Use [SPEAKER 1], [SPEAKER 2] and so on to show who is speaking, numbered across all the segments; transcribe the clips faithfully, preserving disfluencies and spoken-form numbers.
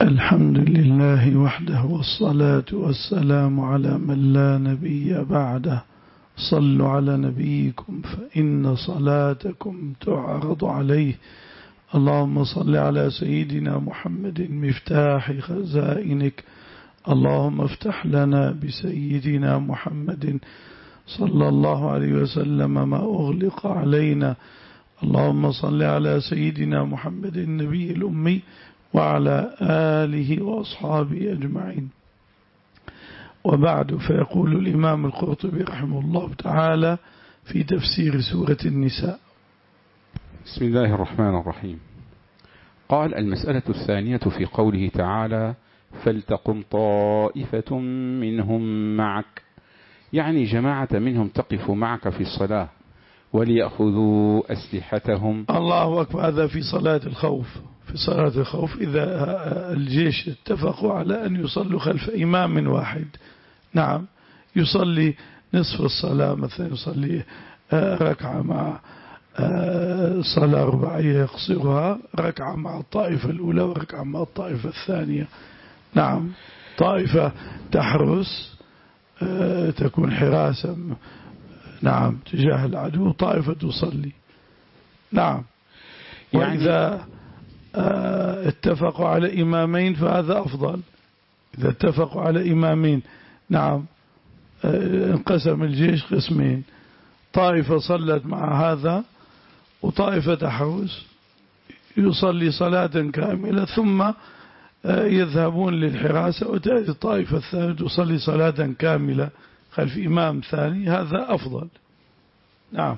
[SPEAKER 1] الحمد لله وحده والصلاة والسلام على من لا نبي بعده. صلوا على نبيكم فإن صلاتكم تعرض عليه. اللهم صل على سيدنا محمد مفتاح خزائنك. اللهم افتح لنا بسيدنا محمد صلى الله عليه وسلم ما أغلق علينا. اللهم صل على سيدنا محمد النبي الأمي وعلى آله وأصحابه أجمعين. وبعد، فيقول الإمام القرطبي رحمه الله تعالى في تفسير سورة النساء:
[SPEAKER 2] بسم الله الرحمن الرحيم. قال: المسألة الثانية في قوله تعالى: فلتقم طائفة منهم معك، يعني جماعة منهم تقف معك في الصلاة وليأخذوا أسلحتهم.
[SPEAKER 1] الله أكبر. هذا في صلاة الخوف. في صلاة الخوف إذا الجيش اتفقوا على أن يصلوا خلف إمام واحد، نعم، يصلي نصف الصلاة مثلا، يصلي ركعة مع صلاة رباعية يقصرها، ركعة مع الطائفة الأولى وركعة مع الطائفة الثانية. نعم، طائفة تحرس تكون حراسة، نعم، تجاه العدو، طائفة تصلي. نعم. وإذا اتفقوا على إمامين فهذا أفضل. إذا اتفقوا على إمامين، نعم، انقسم الجيش قسمين، طائفة صلت مع هذا وطائفة تحرس، يصلي صلاة كاملة ثم يذهبون للحراسة وتأتي الطائفة الثانية تصلي صلاة كاملة خلف إمام ثاني، هذا أفضل. نعم.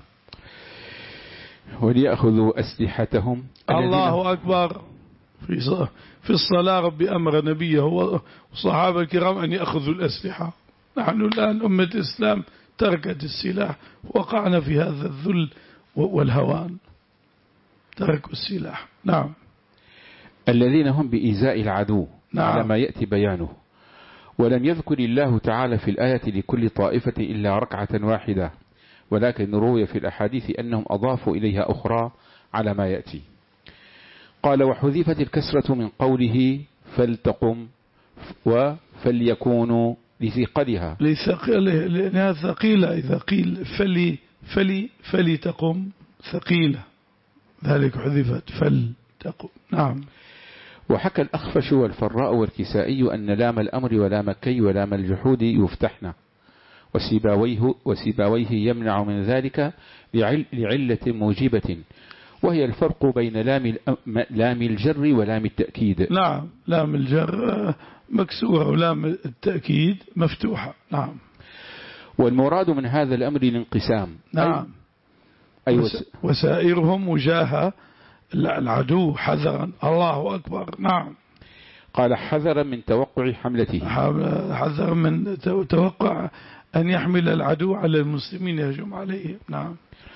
[SPEAKER 2] وليأخذوا أسلحتهم.
[SPEAKER 1] الله أكبر. في في الصلاة ربي أمر نبيه والصحابة الكرام أن يأخذوا الأسلحة. نحن الآن أمة الإسلام تركت السلاح، وقعنا في هذا الذل والهوان، تركوا السلاح. نعم.
[SPEAKER 2] الذين هم بإيذاء العدو، نعم، على ما يأتي بيانه. ولم يذكر الله تعالى في الآية لكل طائفة إلا ركعة واحدة، ولكن روي في الأحاديث أنهم أضافوا إليها أخرى على ما يأتي. قال: وحذفت الكسرة من قوله فلتقم وفليكونوا لثقلها،
[SPEAKER 1] لأنها ثقيلة. إذا قيل فلي فلي فلي تقم ثقيلة، ذلك حذفت فلتقم. نعم.
[SPEAKER 2] وحكى الأخفش والفراء والكسائي أن لام الأمر ولام الكي ولام الجحود يفتحن، وسيباويه, وسيباويه يمنع من ذلك لعل لعلة موجبة، وهي الفرق بين لام, لام الجر ولام التأكيد.
[SPEAKER 1] نعم، لام الجر مكسورة ولام التأكيد مفتوحة. نعم.
[SPEAKER 2] والمراد من هذا الأمر الانقسام.
[SPEAKER 1] نعم. أي وس... وسائرهم وجاه العدو حذرا. الله أكبر. نعم.
[SPEAKER 2] قال: حذرا من توقع حملته،
[SPEAKER 1] حذرا من توقع أن يحمل العدو على المسلمين يهجم عليهم. نعم.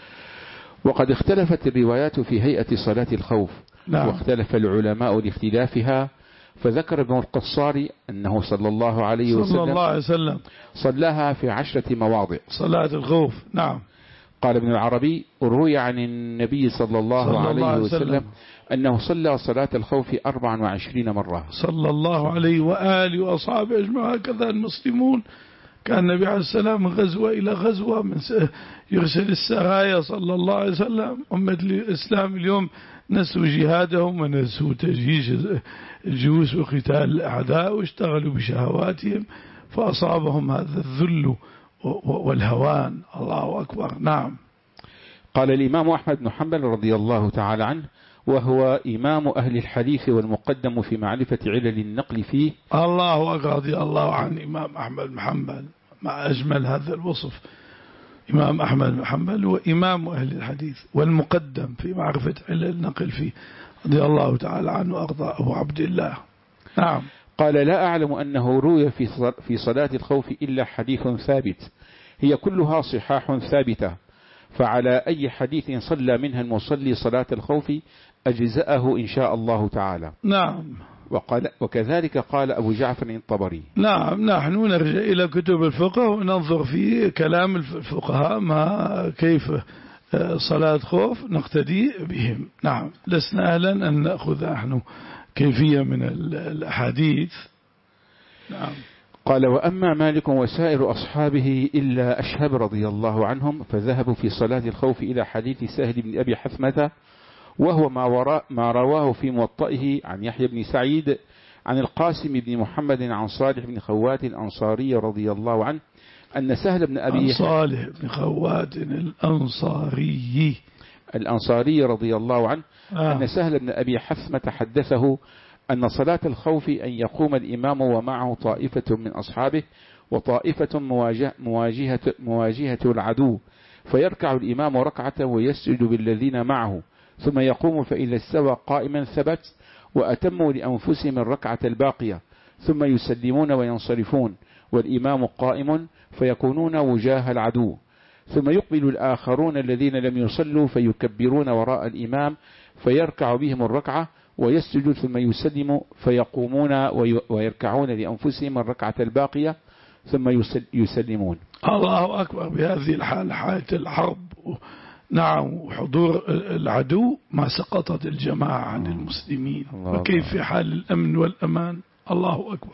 [SPEAKER 2] وقد اختلفت الروايات في هيئة صلاة الخوف. نعم. واختلف العلماء لاختلافها، فذكر ابن القصار أنه صلى الله عليه وسلم,
[SPEAKER 1] صلى الله عليه وسلم
[SPEAKER 2] صلاها في عشرة مواضع
[SPEAKER 1] صلاة الخوف. نعم.
[SPEAKER 2] قال ابن العربي: روي عن النبي صلى الله, صلى عليه, الله عليه وسلم, وسلم أنه صلى صلاة الخوف أربع وعشرين مرة
[SPEAKER 1] صلى الله عليه وآله وأصحابه أجمعين. هكذا المسلمون، كان النبي عليه السلام من غزوة إلى غزوة من يرسل السرايا صلى الله عليه وسلم. أمة الإسلام اليوم نسوا جهادهم ونسوا تجهيز الجيوش وقتال الأعداء واشتغلوا بشهواتهم، فأصابهم هذا الذل والهوان. الله أكبر. نعم.
[SPEAKER 2] قال الإمام أحمد بن حنبل رضي الله تعالى عنه، وهو إمام أهل الحديث والمقدم في معرفة علل النقل فيه.
[SPEAKER 1] الله أكبر. رضي الله عن إمام أحمد بن حنبل، ما أجمل هذا الوصف. إمام أحمد بن حنبل هو إمام أهل الحديث والمقدم في معرفة علل النقل فيه، رضي الله تعالى عنه وأرضاه، أبو عبد الله. نعم.
[SPEAKER 2] قال: لا أعلم أنه روي في صلاة الخوف إلا حديث ثابت، هي كلها صحاح ثابتة، فعلى أي حديث صلى منها المصلي صلاة الخوف أجزأه إن شاء الله تعالى.
[SPEAKER 1] نعم.
[SPEAKER 2] وقال وكذلك قال أبو جعفر الطبري.
[SPEAKER 1] نعم. نحن نرجع إلى كتب الفقه وننظر في كلام الفقهاء ما كيف صلاة خوف نقتدي بهم. نعم. لسنا أهلا أن نأخذ نحن كيفية من الأحاديث. نعم.
[SPEAKER 2] قال وأما مالك وسائر أصحابه إلا أشهب رضي الله عنهم فذهبوا في صلاة الخوف إلى حديث سهل بن أبي حثمة، وهو ما, وراء ما رواه في موطئه عن يحيى بن سعيد عن القاسم بن محمد عن صالح بن خوات الأنصاري رضي الله عنه أن سهل بن أبي
[SPEAKER 1] صالح بن خوات الأنصاري
[SPEAKER 2] الأنصاري رضي الله عنه
[SPEAKER 1] آه.
[SPEAKER 2] أن سهل بن أبي حثمة حدثه أن صلاة الخوف أن يقوم الإمام ومعه طائفة من أصحابه وطائفة مواجهة, مواجهة, مواجهة العدو، فيركع الإمام ركعة ويسجد بالذين معه، ثم يقوم فإذا استوى قائما ثبت وأتموا لأنفسهم الركعة الباقية، ثم يسلمون وينصرفون والإمام قائم فيكونون وجاه العدو، ثم يقبل الآخرون الذين لم يصلوا فيكبرون وراء الإمام فيركع بهم الركعة ويسجد ثم يسلم فيقومون ويركعون لأنفسهم الركعة الباقية ثم يسلمون.
[SPEAKER 1] الله أكبر. بهذه الحال حالة الحرب نعم وحضور العدو ما سقطت الجماعة عن المسلمين، وكيف في حال الأمن والأمان. الله أكبر.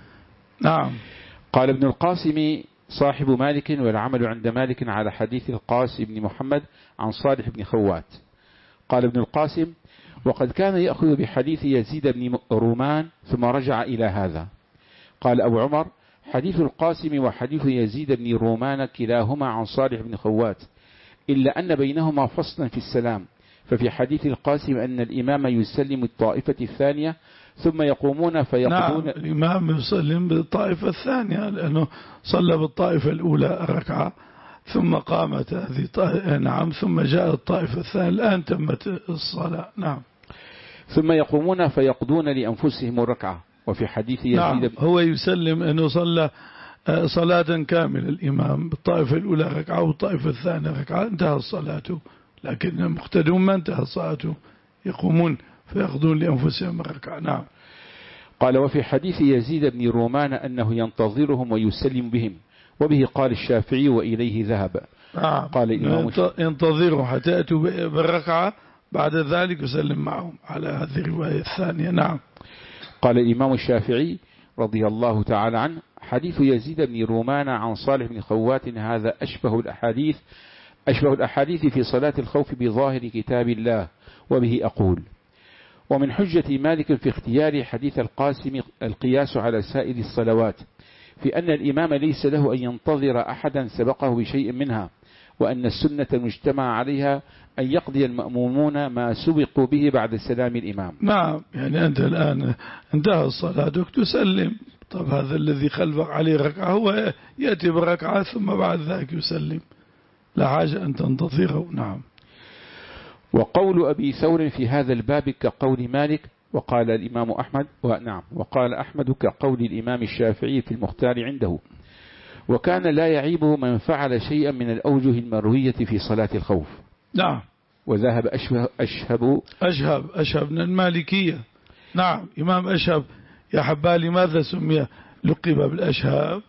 [SPEAKER 1] نعم.
[SPEAKER 2] قال ابن القاسم صاحب مالك والعمل عند مالك على حديث القاسم بن محمد عن صالح بن خوات. قال ابن القاسم وقد كان يأخذ بحديث يزيد بن رومان ثم رجع إلى هذا. قال أبو عمر حديث القاسم وحديث يزيد بن رومان كلاهما عن صالح بن خوات، إلا أن بينهما فصلا في السلام، ففي حديث القاسم أن الإمام يسلم الطائفة الثانية ثم يقومون فيقضون.
[SPEAKER 1] نعم الإمام يسلم بالطائفة الثانية لأنه صلى بالطائفة الأولى ركعة ثم قامت هذه طائفة. نعم. ثم جاء الطائفة الثانية الآن تمت الصلاة. نعم.
[SPEAKER 2] ثم يقومون فيقضون لأنفسهم الركعة. وفي حديث يزيد
[SPEAKER 1] نعم هو يسلم أنه صلى صلاة كاملة الإمام بالطائفة الأولى ركعة والطائفة الثانية ركعة انتهى صلاته، لكن المقتدون ما انتهى صلاته يقومون فيأخذون لأنفسهم الركعة. نعم.
[SPEAKER 2] قال وفي حديث يزيد بن رومان أنه ينتظرهم ويسلم بهم، وبه قال الشافعي وإليه ذهب.
[SPEAKER 1] نعم.
[SPEAKER 2] قال
[SPEAKER 1] ينتظرهم حتى يأتوا بالركعة بعد ذلك يسلم معهم على هذه الرواية الثانية. نعم.
[SPEAKER 2] قال الإمام الشافعي رضي الله تعالى عنه حديث يزيد بن رومان عن صالح بن خوات هذا أشبه الأحاديث أشبه الأحاديث في صلاة الخوف بظاهر كتاب الله، وبه أقول. ومن حجة مالك في اختيار حديث القاسم القياس على سائر الصلوات في أن الإمام ليس له أن ينتظر أحدا سبقه بشيء منها، وأن السنة المجتمع عليها أن يقضي المأمومون ما سبقوا به بعد سلام الإمام.
[SPEAKER 1] نعم يعني أنت الآن انتهى صلاتك تسلم، طب هذا الذي خلفك عليه ركعة هو يأتي بركعة ثم بعد ذلك يسلم، لا حاجة أن تنتظره. نعم.
[SPEAKER 2] وقول أبي ثور في هذا الباب كقول مالك، وقال الإمام أحمد ونعم وقال أحمد كقول الإمام الشافعي في المختار عنده، وكان لا يعيب من فعل شيئا من الأوجه المروية في صلاة الخوف.
[SPEAKER 1] نعم.
[SPEAKER 2] وذهب أشهب أشهب
[SPEAKER 1] أشهب أشهب من المالكية. نعم. إمام أشهب يا حبال لماذا سمي لقب بالأشهاب؟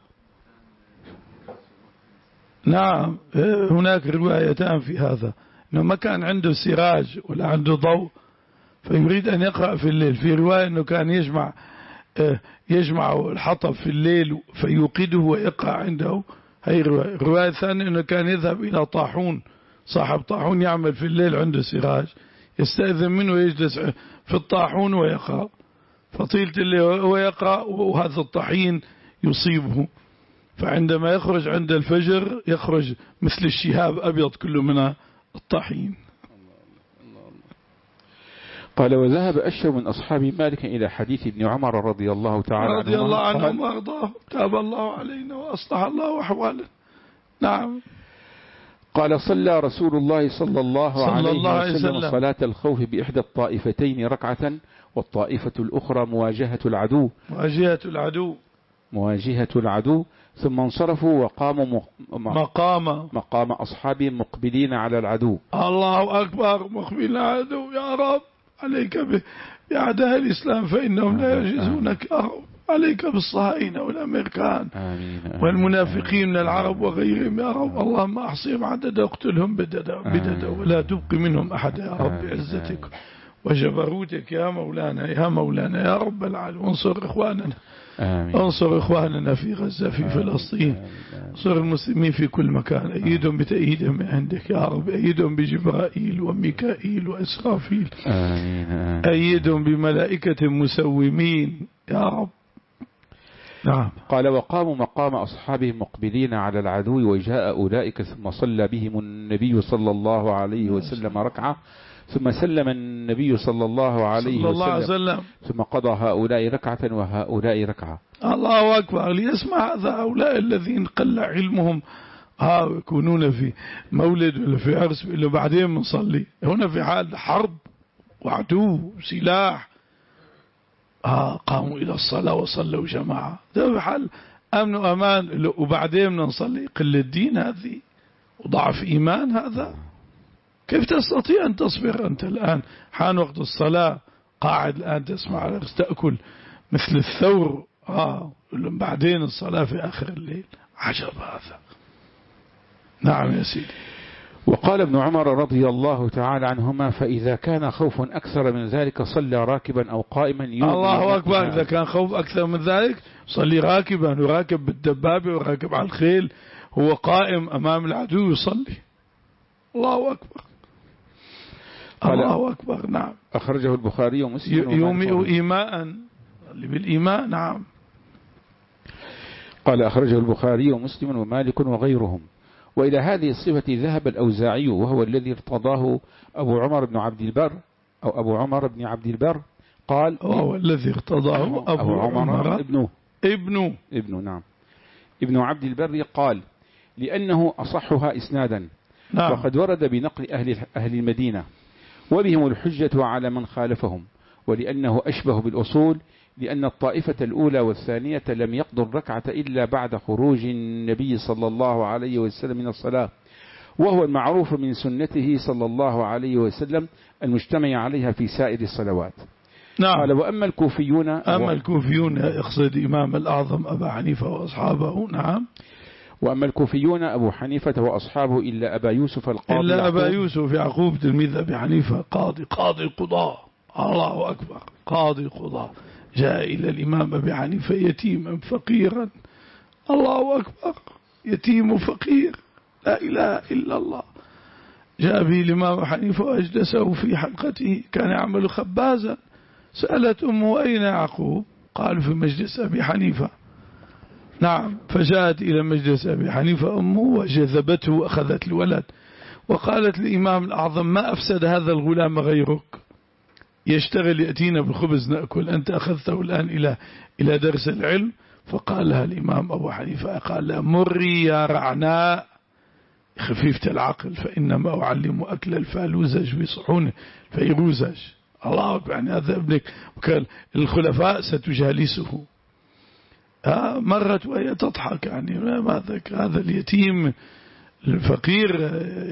[SPEAKER 1] نعم هناك روايتان في هذا، أنه ما كان عنده سراج ولا عنده ضوء فيريد أن يقرأ في الليل. في رواية أنه كان يجمع يجمع الحطب في الليل فيوقده ويقرأ عنده. هي رواية. الرواية الثانية أنه كان يذهب إلى طاحون، صاحب طاحون يعمل في الليل عنده سراج، يستأذن منه ويجلس في الطاحون ويقرأ، فطيلة الليل هو يقرأ وهذا الطحين يصيبه، فعندما يخرج عند الفجر يخرج مثل الشهاب أبيض كله من الطحين.
[SPEAKER 2] قال وذهب أشهر من أصحاب مالك إلى حديث ابن عمر رضي الله تعالى
[SPEAKER 1] رضي الله عنهم وأرضاه، تاب الله علينا وأصلح الله أحواله. نعم.
[SPEAKER 2] قال صلى رسول الله صلى الله
[SPEAKER 1] صلى
[SPEAKER 2] عليه
[SPEAKER 1] الله عليه
[SPEAKER 2] وسلم
[SPEAKER 1] وسلم
[SPEAKER 2] صلاة الخوف بإحدى الطائفتين ركعة، والطائفة الأخرى مواجهة العدو
[SPEAKER 1] مواجهة العدو
[SPEAKER 2] مواجهة العدو ثم انصرفوا وقاموا
[SPEAKER 1] مقام
[SPEAKER 2] مقام أصحاب مقبلين على العدو.
[SPEAKER 1] الله أكبر. مقبلين على العدو يا رب، عليك بأعداء الإسلام فإنهم لا يجزونك يا رب، عليك بالصهاينة والأمريكان
[SPEAKER 2] آمين آمين
[SPEAKER 1] والمنافقين من العرب وغيرهم يا رب، اللهم أحصيهم عددا واقتلهم بددا بددا ولا تبقي منهم أحد يا رب بعزتك وجبروتك يا مولانا يا مولانا يا رب العالمين. انصر إخواننا آمين. انصر إخواننا في غزة في آمين. فلسطين آمين. انصر المسلمين في كل مكان. أيدهم بتأييدهم من عندك يا رب. أيدهم بجبرائيل وميكائيل وإسرافيل آمين. آمين. أيدهم بملائكة مسومين يا رب. نعم.
[SPEAKER 2] قال وقاموا مقام أصحابهم مقبلين على العدو وجاء أولئك ثم صلى بهم النبي صلى الله عليه وسلم ركعة ثم سلم النبي صلى الله عليه وسلم, وسلم ثم قضى هؤلاء ركعة وهؤلاء ركعة.
[SPEAKER 1] الله أكبر. ليسمع هذا هؤلاء الذين قل علمهم ها يكونون في مولد ولا في عرس إلا بعدين بنصلي. هنا في حال حرب وعدو سلاح آه قاموا إلى الصلاة وصلوا جماعة. ده في حال أمن وأمان وبعدين نصلي. قل الدين هذه وضعف إيمان هذا. كيف تستطيع أن تصبر أنت الآن حان وقت الصلاة قاعد الآن تسمع تأكل مثل الثور آه بعدين الصلاة في آخر الليل. عجب هذا. نعم يا سيدي.
[SPEAKER 2] وقال ابن عمر رضي الله تعالى عنهما فإذا كان خوف أكثر من ذلك صلى راكبا أو قائما.
[SPEAKER 1] الله أكبر. إذا كان خوف أكثر من ذلك صلي راكبا وراكب بالدبابة وراكب على الخيل هو قائم أمام العدو يصلي. الله أكبر. الله أكبر. نعم.
[SPEAKER 2] أخرجه البخاري ومسلم.
[SPEAKER 1] يومئ إيماء اللي بالإيمان. نعم.
[SPEAKER 2] قال أخرجه البخاري ومسلم ومالك وغيرهم. وإلى هذه الصفة ذهب الأوزاعي وهو الذي ارتضاه أبو عمر بن عبد البر أو أبو عمر بن عبد البر قال
[SPEAKER 1] وهو الذي ارتضاه أبو, أبو عمر, عمر
[SPEAKER 2] ابنه
[SPEAKER 1] ابنه
[SPEAKER 2] ابنه نعم ابن عبد البر قال لأنه أصحها إسنادا. نعم. وقد ورد بنقل أهل, أهل المدينة وبهم الحجة على من خالفهم ولأنه أشبه بالأصول لأن الطائفة الأولى والثانية لم يقضوا الركعة إلا بعد خروج النبي صلى الله عليه وسلم من الصلاة وهو المعروف من سنته صلى الله عليه وسلم المجتمع عليها في سائر الصلوات.
[SPEAKER 1] نعم.
[SPEAKER 2] قال وأما الكوفيون
[SPEAKER 1] أما الكوفيون يقصد إمام الأعظم أبا حنيفة وأصحابه. نعم.
[SPEAKER 2] وأما الكوفيون أبو حنيفة وأصحابه إلا أبا يوسف القاضي
[SPEAKER 1] إلا أبا يوسف يعقوب تلميذ أبي حنيفة قاضي قاضي القضاء. الله أكبر. قاضي القضاء جاء إلى الإمام أبي حنيفة يتيما فقيرا. الله أكبر. يتيم فقير لا إله إلا الله. جاء به الإمام أبي حنيفة وأجلسه في حلقته كان يعمل خبازا. سألت أمه أين يعقوب؟ قال في مجلس أبي حنيفة. نعم. فجاءت إلى مجلس أبي حنيفة أمه وجذبته وأخذت الولد وقالت للإمام الأعظم ما أفسد هذا الغلام غيرك يشتغل يأتينا بالخبز نأكل أنت أخذته الآن إلى إلى درس العلم. فقال لها الإمام أبو حنيفة قال لها مري يا رعناء خفيفة العقل فإنما أعلم أكل الفالوزج بصحون فيروزج. الله أكبر. يعني هذا ابنك وكان الخلفاء ستجالسه. مرت وهي تضحك يعني ماذا هذا اليتيم الفقير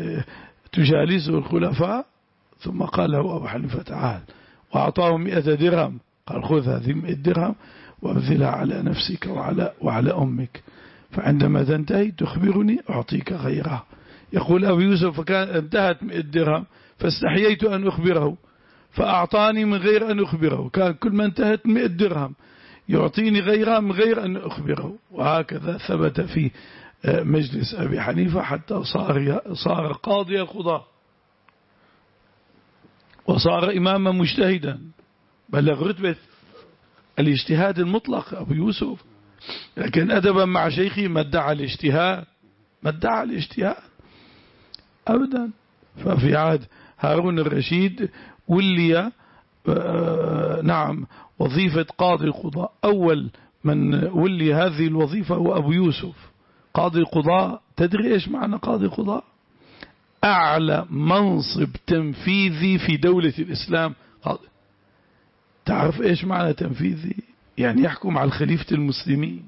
[SPEAKER 1] تجالسه الخلفاء. ثم قال له أبو حنيفة تعال وأعطاه مئة درهم. قال خذ هذه مئة درهم وابذلها على نفسك وعلى, وعلى أمك فعندما تنتهي تخبرني أعطيك غيرها. يقول أبو يوسف فكان انتهت مئة درهم فاستحييت أن أخبره فأعطاني من غير أن أخبره. كان كل ما انتهت مئة درهم يعطيني غيرها من غير أن أخبره. وهكذا ثبت في مجلس أبي حنيفة حتى صار صار قاضي القضاء وصار إماما مجتهدا بلغ رتبة الاجتهاد المطلق أبو يوسف. لكن أدبا مع شيخي ما ادعى الاجتهاد ما ادعى الاجتهاد أبدا. ففي عهد هارون الرشيد ولي نعم وظيفة قاضي القضاء. أول من ولي هذه الوظيفة هو أبو يوسف قاضي القضاء. تدري إيش معنى قاضي القضاء؟ أعلى منصب تنفيذي في دولة الإسلام. تعرف إيش معنى تنفيذي؟ يعني يحكم على خليفة المسلمين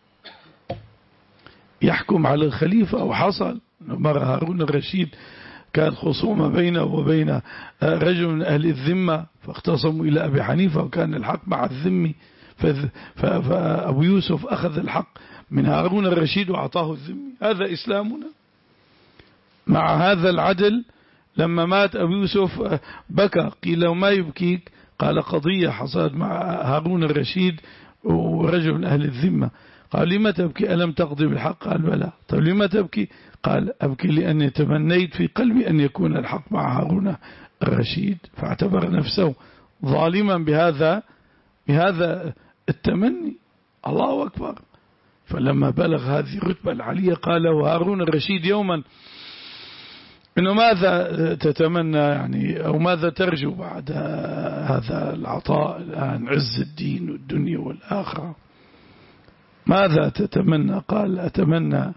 [SPEAKER 1] يحكم على الخليفة. وحصل مرة هارون الرشيد كانت خصومة بينه وبين رجل من أهل الذمة فاختصموا إلى أبي حنيفة وكان الحق مع الذمي. فأبو يوسف أخذ الحق من هارون الرشيد وأعطاه الذمي. هذا إسلامنا. مع هذا العدل لما مات أبو يوسف بكى. قيل ما يبكيك؟ قال قضية حصلت مع هارون الرشيد ورجل من أهل الذمة. قال لما تبكي؟ ألم تقضي بالحق؟ قال بلى. طيب لما تبكي؟ قال أبكي لأني تمنيت في قلبي أن يكون الحق مع هارون الرشيد، فاعتبر نفسه ظالما بهذا بهذا التمني. الله أكبر. فلما بلغ هذه الرتبة العالية قال وهارون الرشيد يوما إنه ماذا تتمنى يعني أو ماذا ترجو بعد هذا العطاء الآن، عز الدين والدنيا والآخرة، ماذا تتمنى؟ قال أتمنى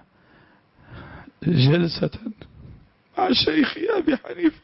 [SPEAKER 1] جلسة مع شيخي أبي حنيفة.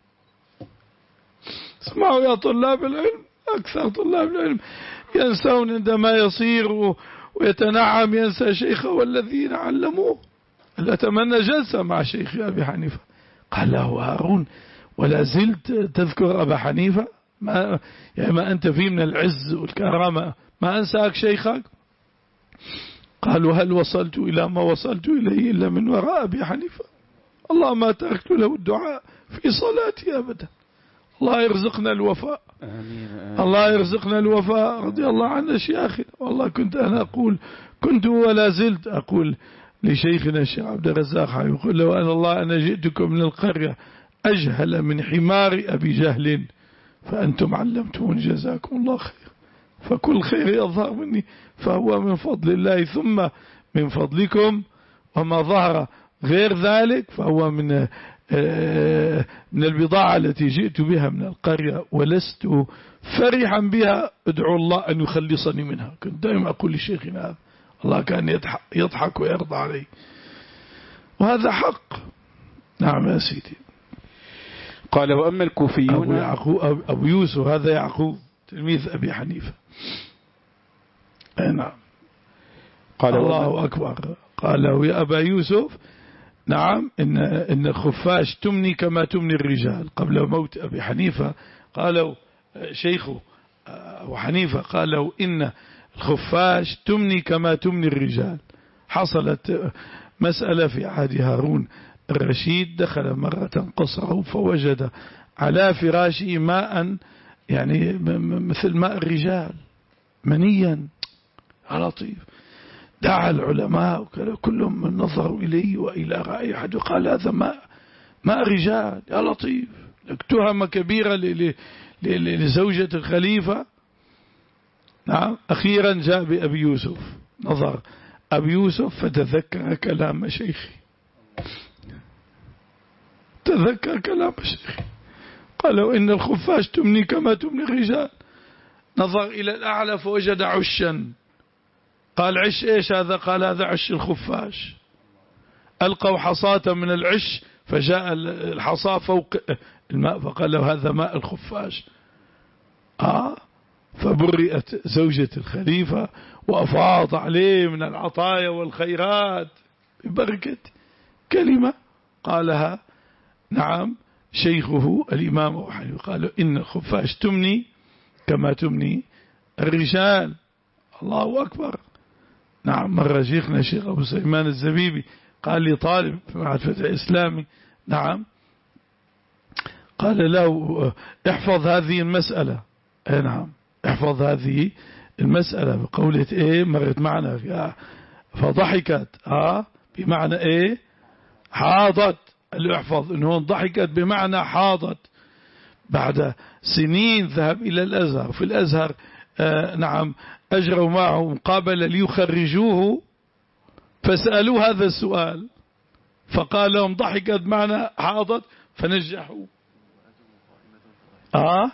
[SPEAKER 1] اسمعوا يا طلاب العلم، أكثر طلاب العلم ينسون عندما يصير ويتنعم ينسى شيخه والذين علموه. أتمنى جلسة مع شيخي أبي حنيفة. قال له هارون ولا زلت تذكر أبا حنيفة؟ ما, يعني ما أنت فيه من العز والكرامة، ما أنساك شيخك؟ قالوا هل وصلت إلى ما وصلت إليه إلا من وراء أبي حنيفة؟ الله ما تركت له الدعاء في صلاتي أبدا. الله يرزقنا الوفاء. آمين آمين. الله يرزقنا الوفاء. رضي الله عن أشياخنا. والله كنت أنا أقول كنت ولا زلت أقول لشيخنا الشيخ عبد الرزاق يقول له أن الله أنا جئتكم من القرية أجهل من حمار أبي جهل فأنتم علمتمون جزاكم الله خير، فكل خير يظهر مني فهو من فضل الله ثم من فضلكم، وما ظهر غير ذلك فهو من من البضاعة التي جئت بها من القرية ولست فرحا بها، ادعو الله أن يخلصني منها. كنت دائما أقول لشيخنا هذا، الله كان يضحك, يضحك ويرضى علي، وهذا حق. نعم يا سيدي.
[SPEAKER 2] قال وأما الكوفيون
[SPEAKER 1] أبو, يعقوب أبو يوسف هذا يعقوب تلميذ أبي حنيفة. نعم. قال الله أكبر. قال له يا أبا يوسف نعم إن, إن الخفاش تمني كما تمني الرجال. قبل موت أبي حنيفة قالوا شيخه أبو حنيفة قالوا إن الخفاش تمني كما تمني الرجال. حصلت مسألة في عهد هارون الرشيد، دخل مرة قصره فوجد على فراشه ماء يعني مثل ماء الرجال منيا لطيف. دعا العلماء كلهم من نظروا إليه وإلى رائحة وقال هذا ماء ماء رجال يا لطيف. لك تهمة كبيرة لزوجة الخليفة. نعم. أخيرا جاء بأبي يوسف، نظر أبي يوسف فتذكر كلام شيخي، تذكر كلام شيخي قالوا إن الخفاش تمني كما تمني الرجال. نظر إلى الأعلى فوجد عشا. قال عش إيش هذا؟ قال هذا عش الخفاش. ألقوا حصاة من العش فجاء الحصاة فوق الماء فقال له هذا ماء الخفاش. آه فبرئت زوجة الخليفة وأفاض عليه من العطايا والخيرات ببركة كلمة قالها نعم شيخه الإمام أبو حنيفة. قالوا إن الخفاش تمني كما تمني الرجال. الله أكبر. نعم. مرة شيخنا الشيخ أبو سليمان الزبيبي قال لي طالب في معهد فتح الإسلامي نعم قال له احفظ هذه المسألة. اي نعم احفظ هذه المسألة بقولة ايه مرت معنا فضحكت اه بمعنى ايه حاضت. اللي احفظ انه ضحكت بمعنى حاضت. بعد سنين ذهب الى الازهر، في الازهر آه نعم اجروا معه مقابلة ليخرجوه فسألوه هذا السؤال فقال لهم ضحكت بمعنى حاضت فنجحوا. اه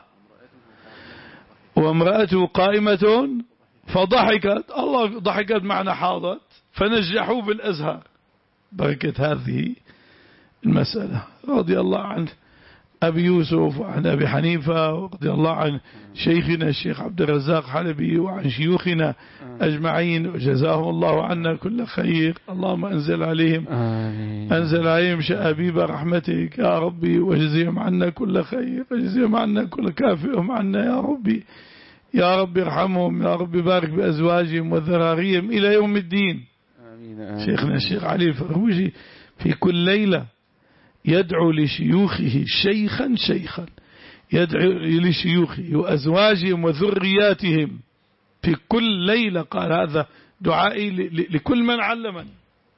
[SPEAKER 1] وامرأته قائمة فضحكت. الله ضحكت معنى حاضت فنجحوا بالأزهر. بركة هذه المسألة. رضي الله عن أبي يوسف وعن أبي حنيفة، ورضي الله عن شيخنا الشيخ عبد الرزاق حلبي وعن شيوخنا أجمعين وجزاهم الله عنا كل خير. اللهم أنزل عليهم آمين. أنزل عليهم شآبيب رحمتك يا ربي وجزيهم عنا كل خير وجزيهم عنا كل كافئهم عنا يا ربي. يا رب ارحمهم يا رب بارك بأزواجهم وذراريهم إلى يوم الدين. آمين آمين. شيخنا الشيخ علي الفروجي في كل ليلة يدعو لشيوخه شيخا شيخا، يدعو لشيوخه وأزواجهم وذرياتهم في كل ليلة. قال هذا دعائي لكل من علمني.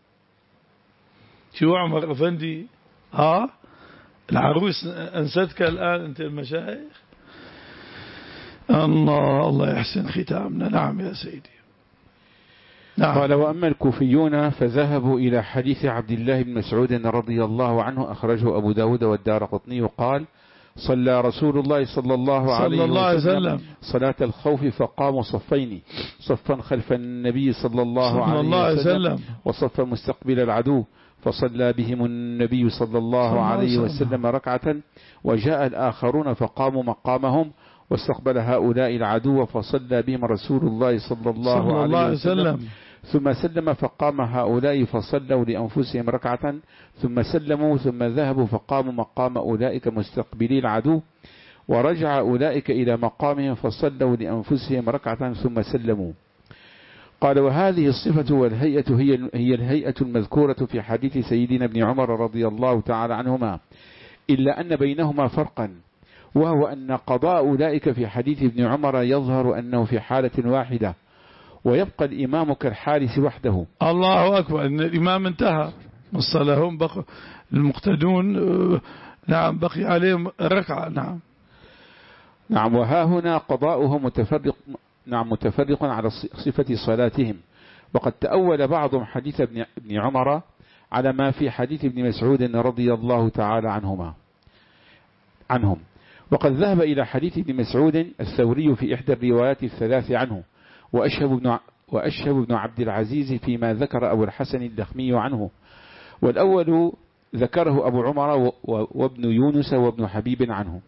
[SPEAKER 1] شو عمر أفندي؟ ها العروس أنستك الآن أنت المشايخ. الله الله يحسن ختامنا. نعم يا سيدي. نعم.
[SPEAKER 2] قال وأما الكوفيون فذهبوا إلى حديث عبد الله بن مسعود رضي الله عنه أخرجه أبو داود والدارقطني وقال صلى رسول الله صلى الله عليه
[SPEAKER 1] الله
[SPEAKER 2] وسلم
[SPEAKER 1] وسلم
[SPEAKER 2] صلاة الخوف فقاموا صفين، صفا خلف النبي صلى الله
[SPEAKER 1] صلى
[SPEAKER 2] عليه
[SPEAKER 1] الله
[SPEAKER 2] وسلم
[SPEAKER 1] وسلم
[SPEAKER 2] وصفا مستقبل العدو، فصلى بهم النبي صلى الله عليه وسلم ركعة، وجاء الآخرون فقاموا مقامهم واستقبل هؤلاء العدو فصلى بهم رسول الله صلى الله, صلى الله عليه وسلم, وسلم ثم سلم فقام هؤلاء فصلوا لأنفسهم ركعة ثم سلموا ثم ذهبوا فقاموا مقام أولئك مستقبلي العدو، ورجع أولئك إلى مقامهم فصلوا لأنفسهم ركعة ثم سلموا. قال وهذه الصفة والهيئة هي, هي الهيئة المذكورة في حديث سيدنا ابن عمر رضي الله تعالى عنهما، إلا أن بينهما فرقا، وهو أن قضاء أولئك في حديث ابن عمر يظهر أنه في حالة واحدة، ويبقى الإمام كالحارس وحده.
[SPEAKER 1] الله أكبر. أن الإمام انتهى الصلاة، بقى المقتدون نعم بقي عليهم ركعة. نعم
[SPEAKER 2] نعم. وها هنا قضاؤه متفرق نعم متفرق على صفة صلاتهم، وقد تأول بعضهم حديث ابن عمر على ما في حديث ابن مسعود رضي الله تعالى عنهما عنهم، وقد ذهب إلى حديث ابن مسعود الثوري في إحدى الروايات الثلاث عنه، وأشهب ابن, وأشهب ابن عبد العزيز فيما ذكر أبو الحسن الدخمي عنه، والأول ذكره أبو عمر وابن يونس وابن حبيب عنه.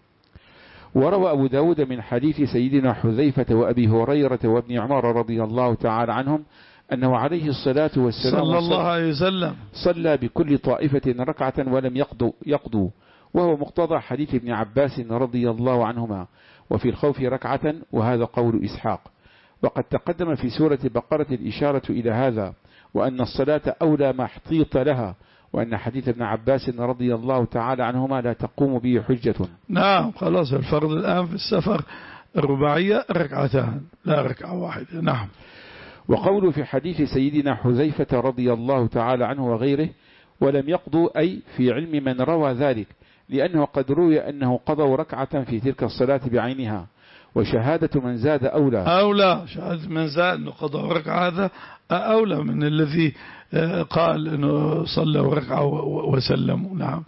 [SPEAKER 2] وروى أبو داود من حديث سيدنا حذيفة وأبي هريرة وابن عمر رضي الله تعالى عنهم أنه عليه الصلاة والسلام
[SPEAKER 1] صلى الله عليه وسلم
[SPEAKER 2] صلى بكل طائفة ركعة ولم يقضوا, يقضوا وهو مقتضى حديث ابن عباس رضي الله عنهما، وفي الخوف ركعة، وهذا قول إسحاق. وقد تقدم في سورة بقرة الإشارة إلى هذا، وأن الصلاة أولى ما احتيط لها، وأن حديث ابن عباس رضي الله تعالى عنهما لا تقوم به حجة.
[SPEAKER 1] نعم خلاص الفرض الآن في السفر الرباعية ركعتان لا ركعة واحدة. نعم.
[SPEAKER 2] وقول في حديث سيدنا حذيفة رضي الله تعالى عنه وغيره ولم يقضوا، أي في علم من روى ذلك، لأنه قد روي أنه قضوا ركعة في تلك الصلاة بعينها، وشهادة من زاد أولى
[SPEAKER 1] أولى شهادة من زاد أنه قضوا ركعة هذا أولى من الذي قال أنه صلوا ركعة وسلموا. نعم.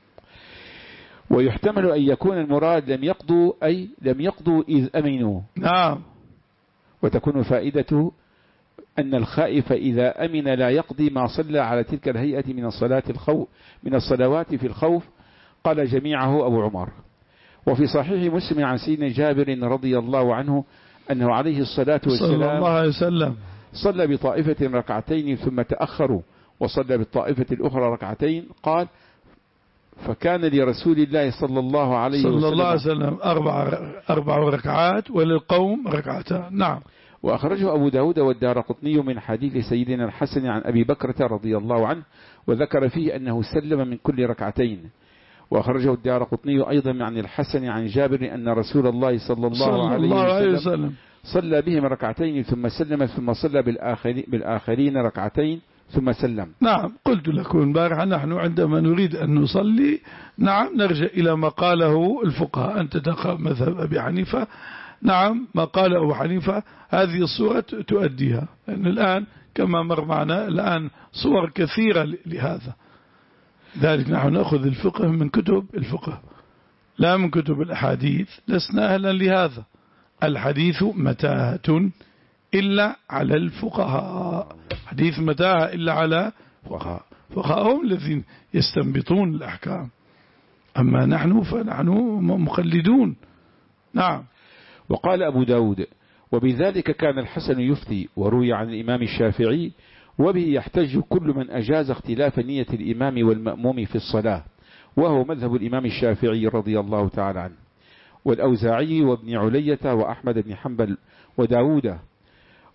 [SPEAKER 2] ويحتمل أن يكون المراد لم يقضوا، أي لم يقضوا إذ أمنوا.
[SPEAKER 1] نعم.
[SPEAKER 2] وتكون فائدة أن الخائف إذا أمن لا يقضي ما صلى على تلك الهيئة من الصلاة الخوف من الصلوات في الخوف. قال جميعه أبو عمر. وفي صحيح مسلم عن سيدنا جابر رضي الله عنه أنه عليه الصلاة والسلام
[SPEAKER 1] صلى الله عليه وسلم
[SPEAKER 2] صلى بطائفة ركعتين ثم تأخروا وصلى بالطائفة الأخرى ركعتين، قال فكان لرسول الله صلى الله عليه
[SPEAKER 1] صلى
[SPEAKER 2] وسلم
[SPEAKER 1] الله عليه وسلم أربع, أربع ركعات وللقوم ركعتان. نعم.
[SPEAKER 2] وأخرجه أبو داود والدارقطني من حديث سيدنا الحسن عن أبي بكرة رضي الله عنه، وذكر فيه أنه سلم من كل ركعتين. وأخرجه الدارقطني أيضا عن الحسن عن جابر أن رسول الله صلى الله, صلى عليه, الله عليه وسلم صلى بهم ركعتين ثم سلم ثم صلى بالآخرين, بالآخرين ركعتين ثم سلم.
[SPEAKER 1] نعم. قلت لكم امبارح نحن عندما نريد أن نصلي نعم نرجع إلى ما قاله الفقهاء. أنت تقرأ مذهب أبي حنيفة، نعم ما قال أبو حنيفة هذه الصورة تؤديها، لأن الآن كما مر معنا الآن صور كثيرة لهذا، ذلك نحن نأخذ الفقه من كتب الفقه لا من كتب الأحاديث. لسنا أهلا لهذا. الحديث متاهة إلا على الفقهاء، حديث متاهة إلا على فقهاء، فقهاءهم الذين يستنبطون الأحكام، أما نحن فنحن مخلدون. نعم.
[SPEAKER 2] وقال أبو داود وبذلك كان الحسن يفتي، وروي عن الإمام الشافعي وبه يحتج كل من أجاز اختلاف نية الإمام والمأموم في الصلاة، وهو مذهب الإمام الشافعي رضي الله تعالى عنه، والأوزاعي وابن علية وأحمد بن حنبل وداود.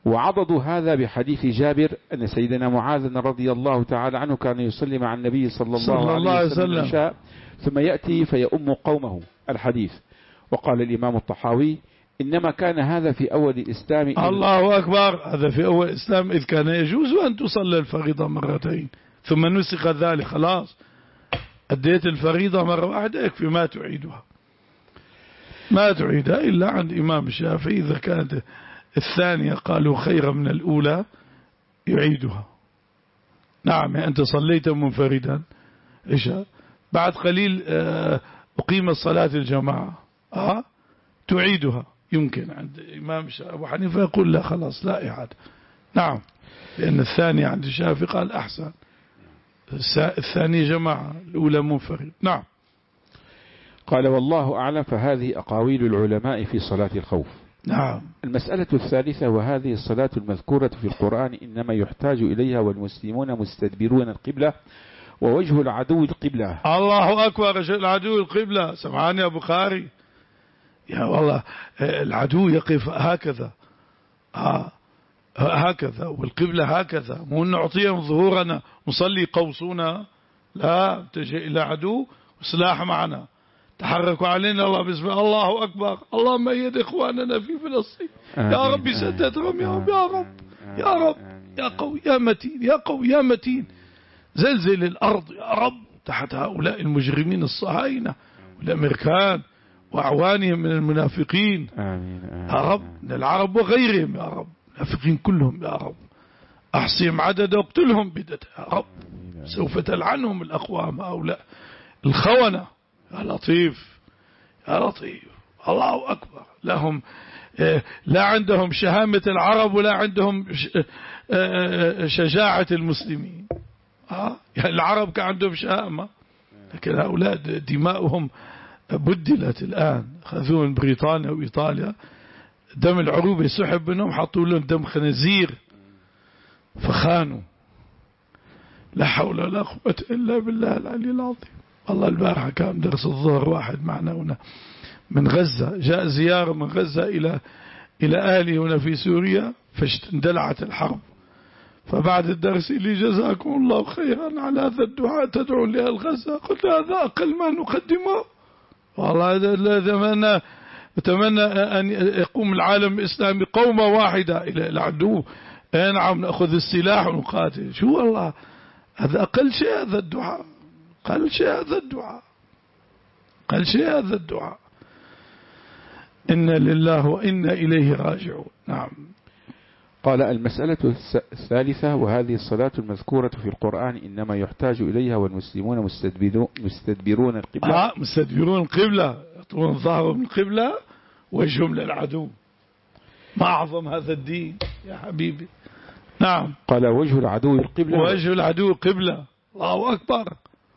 [SPEAKER 2] وعضدوا هذا بحديث جابر أن سيدنا معاذ رضي الله تعالى عنه كان يصلي مع النبي صلى الله, صلى الله عليه وسلم العشاء ثم يأتي فيؤم قومه الحديث. وقال الإمام الطحاوي إنما كان هذا في أول الإسلام.
[SPEAKER 1] الله أكبر، هذا في أول الإسلام إذ كان يجوز أن تصلي الفريضة مرتين ثم نسخ ذلك، خلاص أديت الفريضة مرة واحدة يكفي، ما تعيدها ما تعيدها إلا عند إمام الشافعي إذا كانت الثانية قالوا خيرا من الأولى يعيدها. نعم، أنت صليت منفردا عشاء بعد قليل أقيم الصلاة الجماعة أه؟ تعيدها، يمكن عند إمام أبو حنيفة يقول لا خلاص لا إعادة. نعم، لأن الثانية عند الشافعي قال أحسن، الثانية جماعة الأولى منفرد. نعم.
[SPEAKER 2] قال والله أعلم. فهذه أقاويل العلماء في صلاة الخوف.
[SPEAKER 1] نعم.
[SPEAKER 2] المسألة الثالثة، وهذه الصلاة المذكورة في القرآن إنما يحتاج إليها والمسلمون مستدبرون القبلة ووجه العدو القبلة.
[SPEAKER 1] الله أكبر، العدو القبلة. سمعاني يا بخاري يا والله، العدو يقف هكذا آه هكذا والقبلة هكذا، مو نعطيهم ظهورنا نصلي قوسنا، لا، تجي إلى عدو وسلاح معنا تحركوا علينا الله بسم الله أكبر. اللهم أيد إخواننا في فلسطين يا رب، سددهم يا رب يا رب يا رب يا قوي يا متين يا قوي يا متين، زلزل الأرض يا رب تحت هؤلاء المجرمين الصهاينة والأمريكان وأعوانهم من المنافقين.
[SPEAKER 2] آمين
[SPEAKER 1] يا رب، من العرب وغيرهم يا رب، المنافقين كلهم يا رب، أحصيهم عددا واقتلهم بددا يا رب، سوف تلعنهم الأقوام هؤلاء الخونة. يا لطيف يا لطيف، الله أكبر. لهم لا عندهم شهامة العرب ولا عندهم شجاعة المسلمين. يعني العرب كان عندهم شهامة، لكن هؤلاء دماؤهم بدلت الآن، خذوه من بريطانيا وإيطاليا، دم العروبة سحب منهم، حطوا لهم دم خنزير فخانوا. لا حول ولا قوة إلا بالله العلي العظيم. والله البارحة كان درس الظهر واحد معنا هنا من غزة، جاء زيارة من غزة إلى إلى أهلي هنا في سوريا، فاندلعت الحرب، فبعد الدرس لي جزاكم الله خيرا على هذا الدعاء تدعون لأهل غزة. قلت هذا أقل ما نقدمه، والله أتمنى أتمنى أن يقوم العالم الإسلامي قومة واحدة إلى العدو، نعم نأخذ السلاح ونقاتل. شو والله هذا أقل شيء، هذا الدعاء قال شيء، هذا الدعاء قال شيء، هذا الدعاء إنا لله وإنا إليه راجعون. نعم.
[SPEAKER 2] قال المسألة الثالثة، وهذه الصلاة المذكورة في القرآن إنما يحتاج إليها والمسلمون مستدبرون القبلة.
[SPEAKER 1] آه مستدبرون القبلة، يطلون ظهرهم من القبلة وجههم للعدو. ما أعظم هذا الدين يا حبيبي. نعم.
[SPEAKER 2] قال وجه العدو القبلة،
[SPEAKER 1] وجه العدو القبلة. الله أكبر.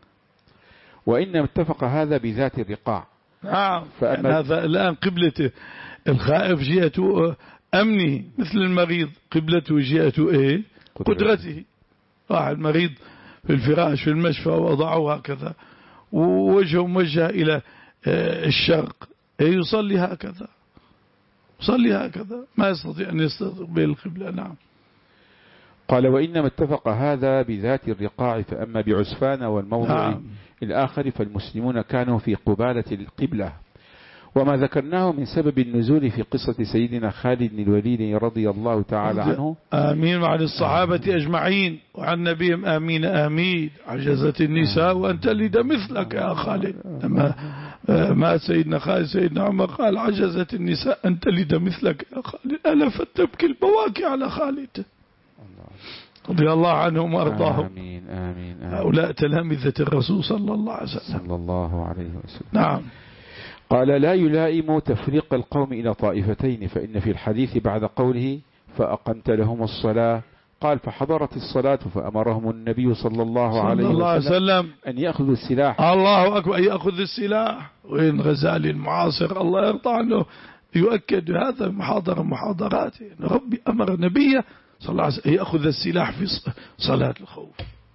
[SPEAKER 2] وإن اتفق هذا بذات الرقاع.
[SPEAKER 1] نعم. يعني هذا الآن قبلة الخائف جهة أمنه، مثل المريض قبلته جهة إيه؟ قدرته. واحد مريض في الفراش في المشفى وضعه هكذا ووجهه موجه إلى الشرق، يصلي هكذا، يصلي هكذا، ما يستطيع أن يستقبل القبلة. نعم.
[SPEAKER 2] قال وإنما اتفق هذا بذات الرقاع، فأما بعسفان والموضع نعم. الآخر فالمسلمون كانوا في قبالة القبلة. وما ذكرناه من سبب النزول في قصة سيدنا خالد بن الوليد رضي الله تعالى عنه.
[SPEAKER 1] آمين وعن الصحابة أجمعين وعن نبيهم آمين آمين. عجزت النساء وأن تلد مثلك يا خالد. لما مات سيدنا خالد سيدنا عمر قال عجزت النساء أن تلد مثلك يا خالد، ألفت تبكي البواكي على خالد رضي الله عنهم وأرضاهم.
[SPEAKER 2] آمين آمين آمين.
[SPEAKER 1] هؤلاء تلامذة الرسول صلى الله عليه وسلم.
[SPEAKER 2] صلى الله عليه وسلم.
[SPEAKER 1] نعم.
[SPEAKER 2] قال لا يلائم تفريق القوم إلى طائفتين، فإن في الحديث بعد قوله فأقمت لهم الصلاة قال فحضرت الصلاة فأمرهم النبي صلى الله عليه
[SPEAKER 1] صلى الله
[SPEAKER 2] وسلم,
[SPEAKER 1] وسلم
[SPEAKER 2] أن يأخذوا السلاح.
[SPEAKER 1] الله أكبر، يأخذ السلاح. وين غزالي المعاصر الله يرضى عنه يؤكد هذا محاضرة محاضراته، أن ربي أمر نبيه صلى الله عليه وسلم يأخذ السلاح في صلاة الخوف.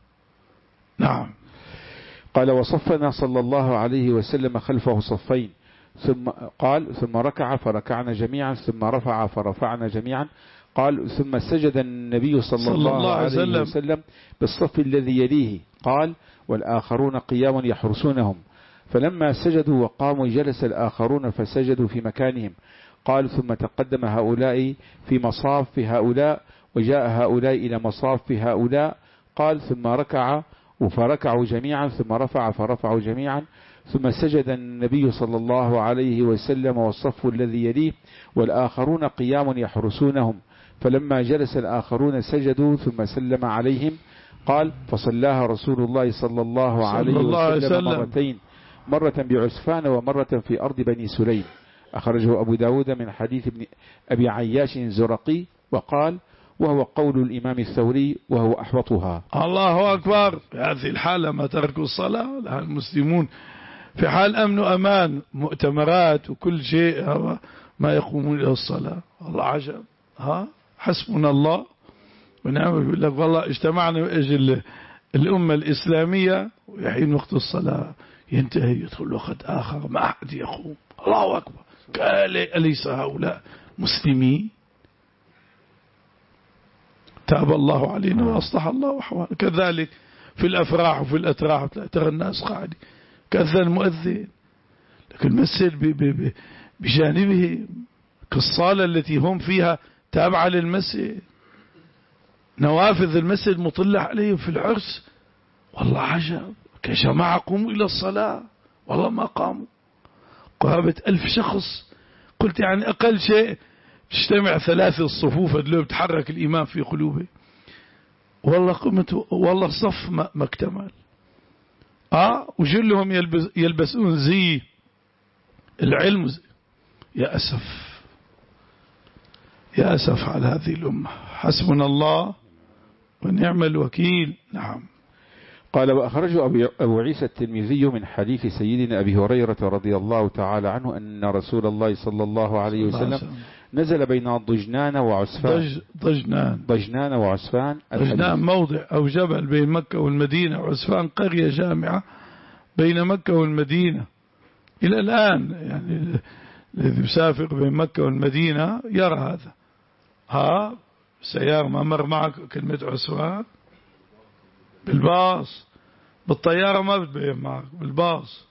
[SPEAKER 1] نعم.
[SPEAKER 2] قال وصفنا صلى الله عليه وسلم خلفه صفين، ثم قال ثم ركع فركعنا جميعا، ثم رفع فرفعنا جميعا. قال ثم سجد النبي صلى, صلى الله, الله عليه وسلم, وسلم بالصف الذي يليه. قال والآخرون قيام يحرسونهم. فلما سجدوا وقاموا جلس الآخرون فسجدوا في مكانهم. قال ثم تقدم هؤلاء في مصاف هؤلاء وجاء هؤلاء إلى مصاف هؤلاء. قال ثم ركع فركعوا جميعا ثم رفع فرفعوا جميعا. ثم سجد النبي صلى الله عليه وسلم والصف الذي يليه والآخرون قيام يحرسونهم. فلما جلس الآخرون سجدوا ثم سلم عليهم. قال فصلاها رسول الله صلى الله عليه وسلم مرتين، مرة بعسفان ومرة في أرض بني سليم. أخرجه أبو داود من حديث ابن أبي عياش الزرقي وقال وهو قول الإمام الثوري وهو أحوطها.
[SPEAKER 1] الله أكبر. في هذه الحالة ما تركوا الصلاة لها المسلمون في حال أمن وأمان، مؤتمرات وكل شيء ما يقومون إلى الصلاة. الله عجب. ها حسبنا الله ونعم. يقول لك والله اجتمعنا بأجل الأمة الإسلامية ويحين وقت الصلاة ينتهي يدخل وقت آخر ما أحد يقوم. الله أكبر. قال أليس هؤلاء مسلمين؟ تاب الله علينا وأصلح الله أحوالنا. كذلك في الأفراح وفي الأتراح ترى الناس قاعدين كذا المؤذن، لكن المسجد بجانبه كالصالة التي هم فيها تابعة للمسجد، نوافذ المسجد مطلع عليهم في العرس. والله عجب. كجماعة قوموا إلى الصلاة والله ما قاموا. قرابة ألف شخص. قلت يعني أقل شيء تجتمع ثلاثة الصفوف اللي بتحرك الإمام في قلوبه. والله قمت والله الصف ما, ما اكتمل. آه وجلهم يلبس يلبسون زي العلم. زي. يا أسف يا أسف على هذه الأمة. حسبنا الله ونعم الوكيل. نعم.
[SPEAKER 2] قال وأخرجه أبو عيسى الترمذي من حديث سيدنا أبي هريرة رضي الله تعالى عنه أن رسول الله صلى الله عليه وسلم نزل بين ضجنان وعسفان.
[SPEAKER 1] ضج ضجنان
[SPEAKER 2] ضجنان وعسفان.
[SPEAKER 1] ضجنان موضع أو جبل بين مكة والمدينة، وعسفان قرية جامعة بين مكة والمدينة. إلى الآن يعني الذي يسافر بين مكة والمدينة يرى هذا. ها سيارة ما مر معك كلمة عسفان بالباص، بالطيارة ما بتبين معك، بالباص.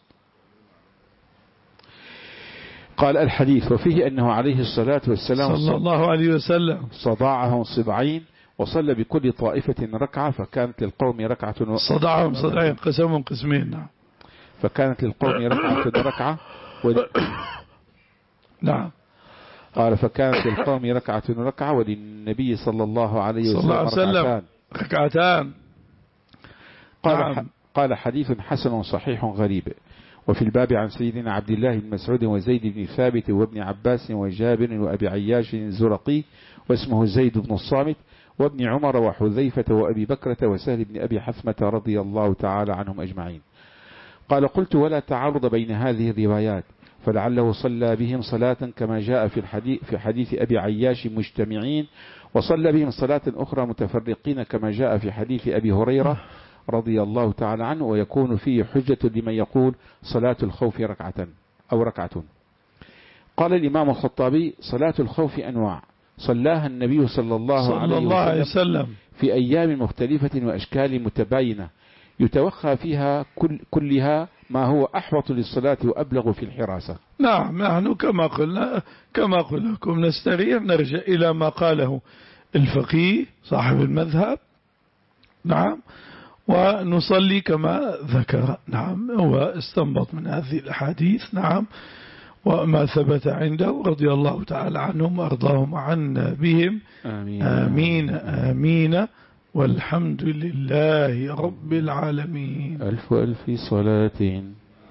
[SPEAKER 2] قال الحديث وفيه أنه عليه الصلاة والسلام
[SPEAKER 1] صلى الله عليه وسلم
[SPEAKER 2] صدعهم صدعين وصلى بكل طائفة ركعة فكانت للقوم ركعة.
[SPEAKER 1] صدعهم صدعين قسمهم قسمين. نعم.
[SPEAKER 2] فكانت للقوم ركعة ركعة ول...
[SPEAKER 1] نعم.
[SPEAKER 2] قال فكانت للقوم ركعة ركعة وللنبي صلى الله عليه وسلم ركعتان
[SPEAKER 1] ركعتان.
[SPEAKER 2] قال, نعم. قال حديث حسن صحيح غريب. وفي الباب عن سيدنا عبد الله بن مسعود وزيد بن ثابت وابن عباس وجابر وأبي عياش الزرقي واسمه زيد بن الصامت وابن عمر وحذيفة وأبي بكرة وسهل بن أبي حثمة رضي الله تعالى عنهم أجمعين. قال قلت ولا تعارض بين هذه الروايات فلعله صلى بهم صلاة كما جاء في الحديث في حديث أبي عياش مجتمعين وصلى بهم صلاة أخرى متفرقين كما جاء في حديث أبي هريرة رضي الله تعالى عنه ويكون فيه حجة لمن يقول صلاة الخوف ركعة أو ركعة. قال الإمام الخطابي صلاة الخوف أنواع صلاها النبي صلى الله,
[SPEAKER 1] صلى
[SPEAKER 2] عليه,
[SPEAKER 1] الله عليه وسلم
[SPEAKER 2] في أيام مختلفة وأشكال متباينة يتوخى فيها كل كلها ما هو أحوط للصلاة وأبلغ في الحراسة.
[SPEAKER 1] نعم. نحن كما قلنا كما قلت لكم نستريح نرجع إلى ما قاله الفقيه صاحب المذهب. نعم. ونصلي كما ذكر. نعم. هو استنبط من هذه الأحاديث. نعم. وما ثبت عنده رضي الله تعالى عنهم وأرضاهم عنا بهم.
[SPEAKER 2] آمين
[SPEAKER 1] آمين آمين والحمد لله رب العالمين.
[SPEAKER 2] ألف ألف صلاة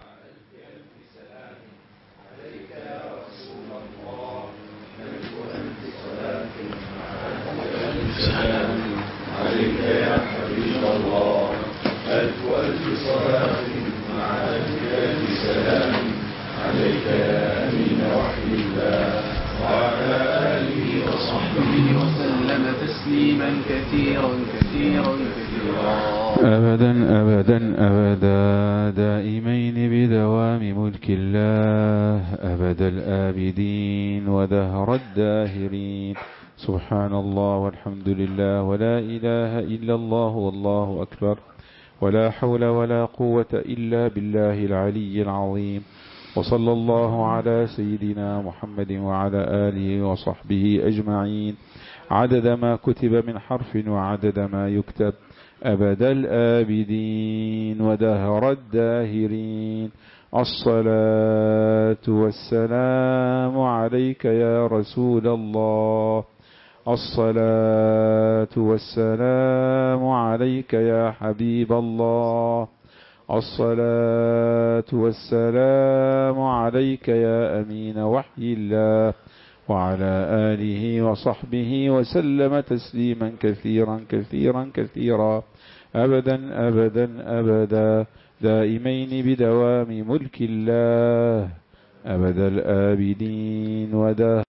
[SPEAKER 3] عليك يا حبيب الله. ألف ألف صلاة مع ألف سلام عليك يا أمين وحي الله وعلى آله وصحبه وسلم تسليما كثيرا كثيرا كثيرا
[SPEAKER 2] أبدا أبدا أبدا دائمين بدوام ملك الله أبد الآبدين ودهر الداهرين سبحان الله والحمد لله ولا إله إلا الله والله أكبر ولا حول ولا قوة إلا بالله العلي العظيم. وصلى الله على سيدنا محمد وعلى آله وصحبه أجمعين عدد ما كتب من حرف وعدد ما يكتب أبد الآبدين ودهر الداهرين. الصلاة والسلام عليك يا رسول الله. الصلاة والسلام عليك يا حبيب الله. الصلاة والسلام عليك يا أمين وحي الله وعلى آله وصحبه وسلم تسليما كثيرا كثيرا كثيرا أبدا أبدا أبدا دائمين بدوام ملك الله أبد الآبدين ودا